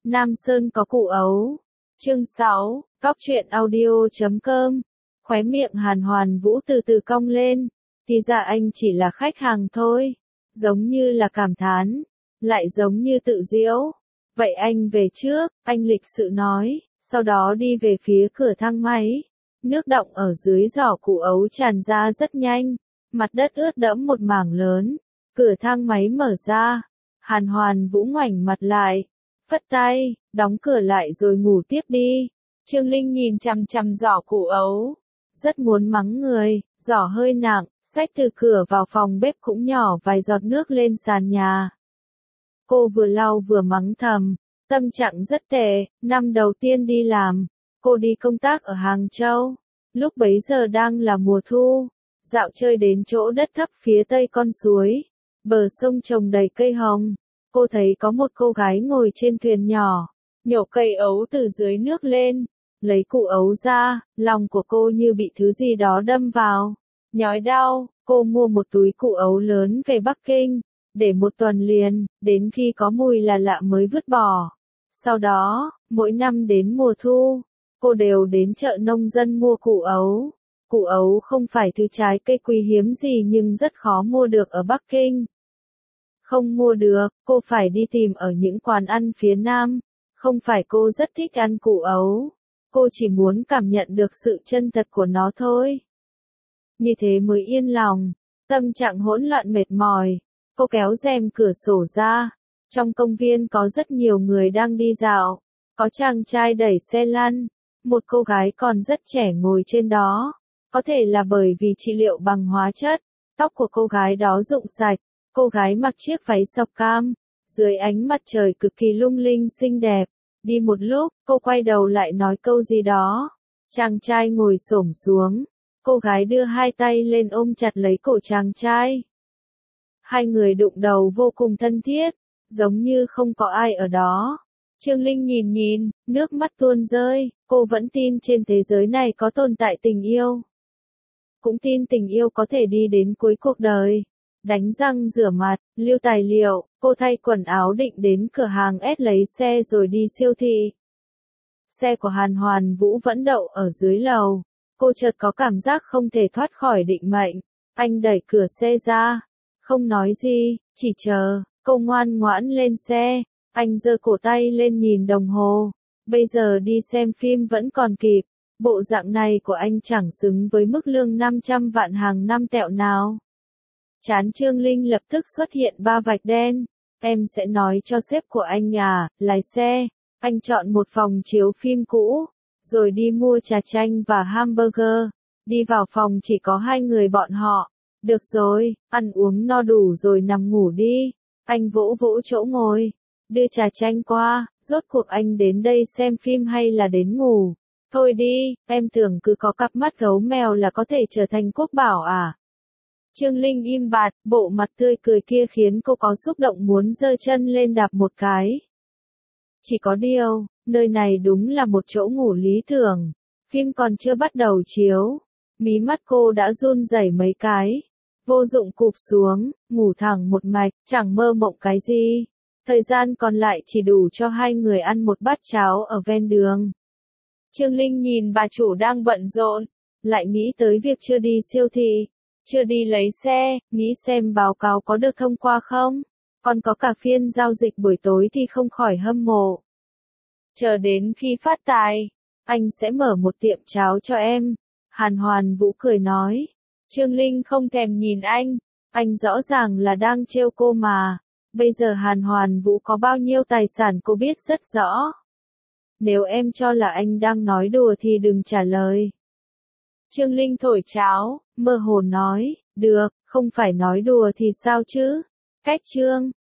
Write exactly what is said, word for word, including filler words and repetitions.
Nam Sơn có củ ấu. Chương sáu, Cóc truyện audio chấm com. Khóe miệng Hàn Hoàn Vũ từ từ cong lên. Thì ra anh chỉ là khách hàng thôi. Giống như là cảm thán. Lại giống như tự giễu. Vậy anh về trước, anh lịch sự nói. Sau đó đi về phía cửa thang máy. Nước đọng ở dưới giỏ củ ấu tràn ra rất nhanh. Mặt đất ướt đẫm một mảng lớn. Cửa thang máy mở ra. Hàn Hoàn Vũ ngoảnh mặt lại. Phất tay, đóng cửa lại rồi ngủ tiếp đi. Trương Linh nhìn chằm chằm giỏ củ ấu. Rất muốn mắng người, giỏ hơi nặng, xách từ cửa vào phòng bếp cũng nhỏ vài giọt nước lên sàn nhà. Cô vừa lau vừa mắng thầm, tâm trạng rất tệ, năm đầu tiên đi làm. Cô đi công tác ở Hàng Châu. Lúc bấy giờ đang là mùa thu. Dạo chơi đến chỗ đất thấp phía tây con suối. Bờ sông trồng đầy cây hồng. Cô thấy có một cô gái ngồi trên thuyền nhỏ, nhổ cây ấu từ dưới nước lên, lấy củ ấu ra, lòng của cô như bị thứ gì đó đâm vào, nhói đau. Cô mua một túi củ ấu lớn về Bắc Kinh, để một tuần liền, đến khi có mùi là lạ mới vứt bỏ. Sau đó, mỗi năm đến mùa thu, cô đều đến chợ nông dân mua củ ấu. Củ ấu không phải thứ trái cây quý hiếm gì nhưng rất khó mua được ở Bắc Kinh. Không mua được, cô phải đi tìm ở những quán ăn phía Nam. Không phải cô rất thích ăn củ ấu. Cô chỉ muốn cảm nhận được sự chân thật của nó thôi. Như thế mới yên lòng. Tâm trạng hỗn loạn mệt mỏi. Cô kéo rèm cửa sổ ra. Trong công viên có rất nhiều người đang đi dạo. Có chàng trai đẩy xe lăn. Một cô gái còn rất trẻ ngồi trên đó. Có thể là bởi vì trị liệu bằng hóa chất. Tóc của cô gái đó rụng sạch. Cô gái mặc chiếc váy sọc cam, dưới ánh mặt trời cực kỳ lung linh xinh đẹp. Đi một lúc, cô quay đầu lại nói câu gì đó. Chàng trai ngồi xổm xuống. Cô gái đưa hai tay lên ôm chặt lấy cổ chàng trai. Hai người đụng đầu vô cùng thân thiết, giống như không có ai ở đó. Trương Linh nhìn nhìn, nước mắt tuôn rơi. Cô vẫn tin trên thế giới này có tồn tại tình yêu. Cũng tin tình yêu có thể đi đến cuối cuộc đời. Đánh răng rửa mặt, lưu tài liệu, cô thay quần áo định đến cửa hàng S lấy xe rồi đi siêu thị. Xe của Hàn Hoàn Vũ vẫn đậu ở dưới lầu. Cô chợt có cảm giác không thể thoát khỏi định mệnh. Anh đẩy cửa xe ra. Không nói gì, chỉ chờ. Cô ngoan ngoãn lên xe. Anh giơ cổ tay lên nhìn đồng hồ. Bây giờ đi xem phim vẫn còn kịp. Bộ dạng này của anh chẳng xứng với mức lương năm trăm vạn hàng năm tẹo nào. Chán Trương Linh lập tức xuất hiện ba vạch đen. Em sẽ nói cho sếp của anh à, lái xe. Anh chọn một phòng chiếu phim cũ, rồi đi mua trà chanh và hamburger. Đi vào phòng chỉ có hai người bọn họ. Được rồi, ăn uống no đủ rồi nằm ngủ đi. Anh vỗ vỗ chỗ ngồi, đưa trà chanh qua. Rốt cuộc anh đến đây xem phim hay là đến ngủ? Thôi đi, em tưởng cứ có cặp mắt gấu mèo là có thể trở thành quốc bảo à? Trương Linh im bặt, bộ mặt tươi cười kia khiến cô có xúc động muốn giơ chân lên đạp một cái. Chỉ có điều, nơi này đúng là một chỗ ngủ lý tưởng. Phim còn chưa bắt đầu chiếu. Mí mắt cô đã run rẩy mấy cái. Vô dụng cụp xuống, ngủ thẳng một mạch, chẳng mơ mộng cái gì. Thời gian còn lại chỉ đủ cho hai người ăn một bát cháo ở ven đường. Trương Linh nhìn bà chủ đang bận rộn, lại nghĩ tới việc chưa đi siêu thị. Chưa đi lấy xe, nghĩ xem báo cáo có được thông qua không? Còn có cả phiên giao dịch buổi tối thì không khỏi hâm mộ. Chờ đến khi phát tài, anh sẽ mở một tiệm cháo cho em. Hàn Hoàn Vũ cười nói. Trương Linh không thèm nhìn anh. Anh rõ ràng là đang trêu cô mà. Bây giờ Hàn Hoàn Vũ có bao nhiêu tài sản cô biết rất rõ. Nếu em cho là anh đang nói đùa thì đừng trả lời. Trương Linh thổi cháo, mơ hồ nói, được, không phải nói đùa thì sao chứ? Cách Trương,